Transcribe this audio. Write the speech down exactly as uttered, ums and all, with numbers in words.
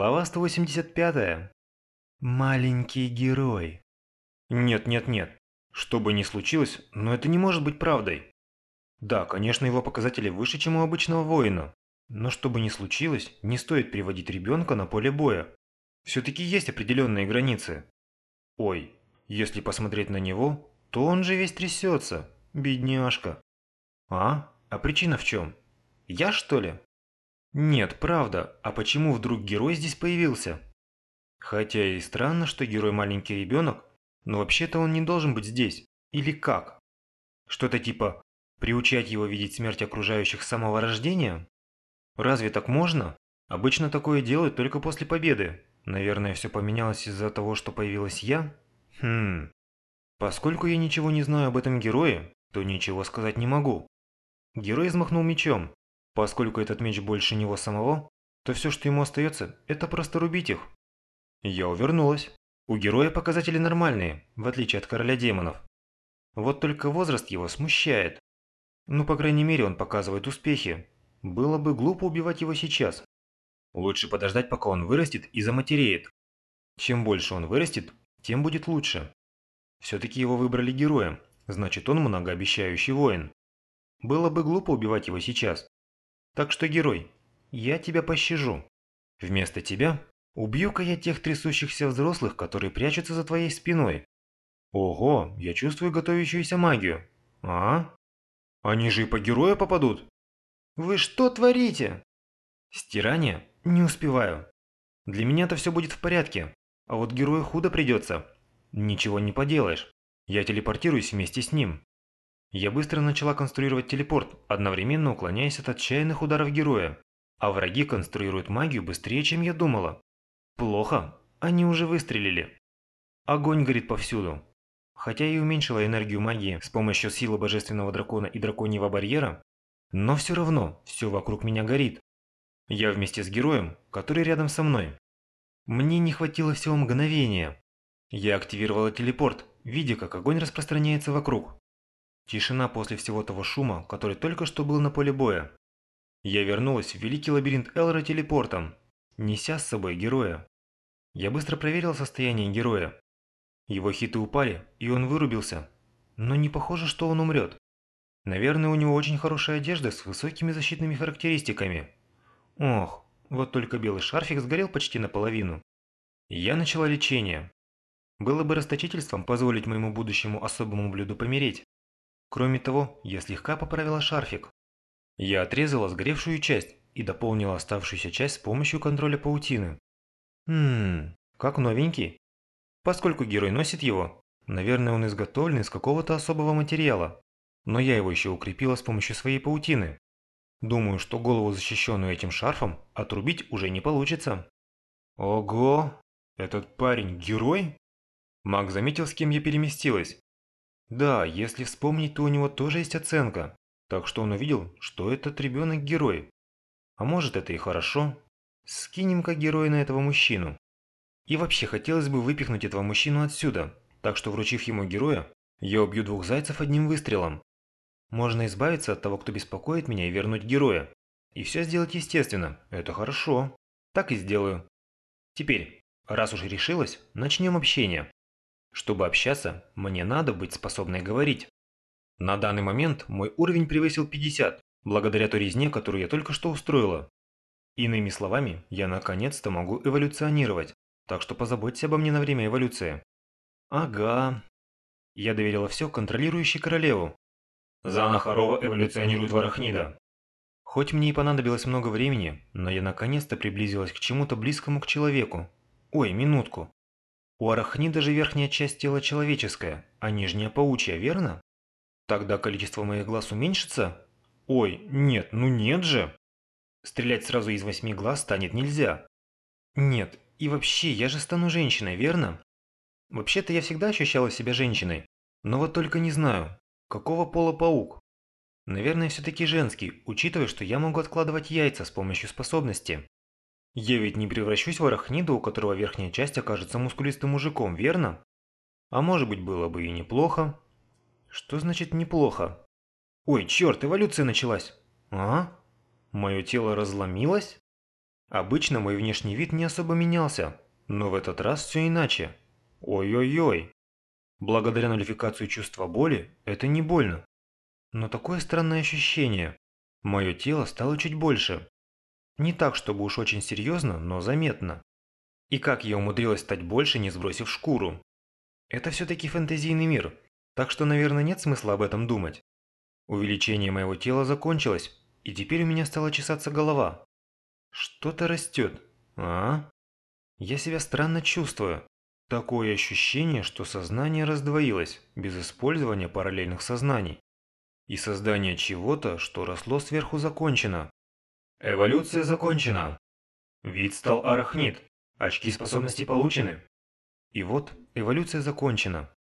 Глава сто восемьдесят пятая. Маленький герой. Нет, нет, нет. Что бы ни случилось, но это не может быть правдой. Да, конечно, его показатели выше, чем у обычного воина. Но что бы ни случилось, не стоит приводить ребенка на поле боя. Все-таки есть определенные границы. Ой, если посмотреть на него, то он же весь трясется, бедняжка. А? А причина в чем? Я, что ли? Нет, правда, а почему вдруг герой здесь появился? Хотя и странно, что герой маленький ребенок, но вообще-то он не должен быть здесь. Или как? Что-то типа приучать его видеть смерть окружающих с самого рождения? Разве так можно? Обычно такое делают только после победы. Наверное, все поменялось из-за того, что появилась я? Хм. Поскольку я ничего не знаю об этом герое, то ничего сказать не могу. Герой взмахнул мечом. Поскольку этот меч больше него самого, то все, что ему остается, это просто рубить их. Я увернулась. У героя показатели нормальные, в отличие от короля демонов. Вот только возраст его смущает. Ну, по крайней мере, он показывает успехи. Было бы глупо убивать его сейчас. Лучше подождать, пока он вырастет и заматереет. Чем больше он вырастет, тем будет лучше. Все-таки его выбрали героем, значит, он многообещающий воин. Было бы глупо убивать его сейчас. Так что, герой, я тебя пощажу. Вместо тебя убью-ка я тех трясущихся взрослых, которые прячутся за твоей спиной. Ого, я чувствую готовящуюся магию. А? Они же и по герою попадут. Вы что творите? Стирание? Не успеваю. Для меня-то все будет в порядке. А вот герою худо придется. Ничего не поделаешь. Я телепортируюсь вместе с ним. Я быстро начала конструировать телепорт, одновременно уклоняясь от отчаянных ударов героя. А враги конструируют магию быстрее, чем я думала. Плохо. Они уже выстрелили. Огонь горит повсюду. Хотя и уменьшила энергию магии с помощью силы божественного дракона и драконьего барьера, но все равно все вокруг меня горит. Я вместе с героем, который рядом со мной. Мне не хватило всего мгновения. Я активировала телепорт, видя, как огонь распространяется вокруг. Тишина после всего того шума, который только что был на поле боя. Я вернулась в великий лабиринт Элра телепортом, неся с собой героя. Я быстро проверила состояние героя. Его хиты упали, и он вырубился. Но не похоже, что он умрет. Наверное, у него очень хорошая одежда с высокими защитными характеристиками. Ох, вот только белый шарфик сгорел почти наполовину. Я начала лечение. Было бы расточительством позволить моему будущему особому блюду помереть. Кроме того, я слегка поправила шарфик. Я отрезала сгоревшую часть и дополнила оставшуюся часть с помощью контроля паутины. Хм, как новенький. Поскольку герой носит его, наверное, он изготовлен из какого-то особого материала. Но я его еще укрепила с помощью своей паутины. Думаю, что голову, защищенную этим шарфом, отрубить уже не получится. Ого! Этот парень герой? Маг заметил, с кем я переместилась. Да, если вспомнить, то у него тоже есть оценка. Так что он увидел, что этот ребенок герой. А может, это и хорошо. Скинем-ка героя на этого мужчину. И вообще хотелось бы выпихнуть этого мужчину отсюда, так что, вручив ему героя, я убью двух зайцев одним выстрелом. Можно избавиться от того, кто беспокоит меня, и вернуть героя. И все сделать естественно, это хорошо. Так и сделаю. Теперь, раз уж решилась, начнем общение. Чтобы общаться, мне надо быть способной говорить. На данный момент мой уровень превысил пятьдесят, благодаря той резне, которую я только что устроила. Иными словами, я наконец-то могу эволюционировать. Так что позаботься обо мне на время эволюции. Ага. Я доверила все контролирующей королеву. Зана Харова эволюционирует в арахнида. Хоть мне и понадобилось много времени, но я наконец-то приблизилась к чему-то близкому к человеку. Ой, минутку. У арахнида же верхняя часть тела человеческая, а нижняя паучья, верно? Тогда количество моих глаз уменьшится? Ой, нет, ну нет же. Стрелять сразу из восьми глаз станет нельзя. Нет, и вообще, я же стану женщиной, верно? Вообще-то я всегда ощущала себя женщиной, но вот только не знаю, какого пола паук. Наверное, все-таки женский, учитывая, что я могу откладывать яйца с помощью способности. Я ведь не превращусь в арахнида, у которого верхняя часть окажется мускулистым мужиком, верно? А может быть, было бы и неплохо. Что значит неплохо? Ой, черт, эволюция началась. А? Мое тело разломилось? Обычно мой внешний вид не особо менялся, но в этот раз все иначе. Ой-ой-ой. Благодаря нулификации чувства боли это не больно. Но такое странное ощущение. Мое тело стало чуть больше. Не так, чтобы уж очень серьезно, но заметно. И как я умудрилась стать больше, не сбросив шкуру? Это все-таки фэнтезийный мир, так что, наверное, нет смысла об этом думать. Увеличение моего тела закончилось, и теперь у меня стала чесаться голова. Что-то растет. А? Я себя странно чувствую. Такое ощущение, что сознание раздвоилось, без использования параллельных сознаний. И создание чего-то, что росло сверху, закончено. Эволюция закончена. Вид стал арахнид. Очки способностей получены. И вот эволюция закончена.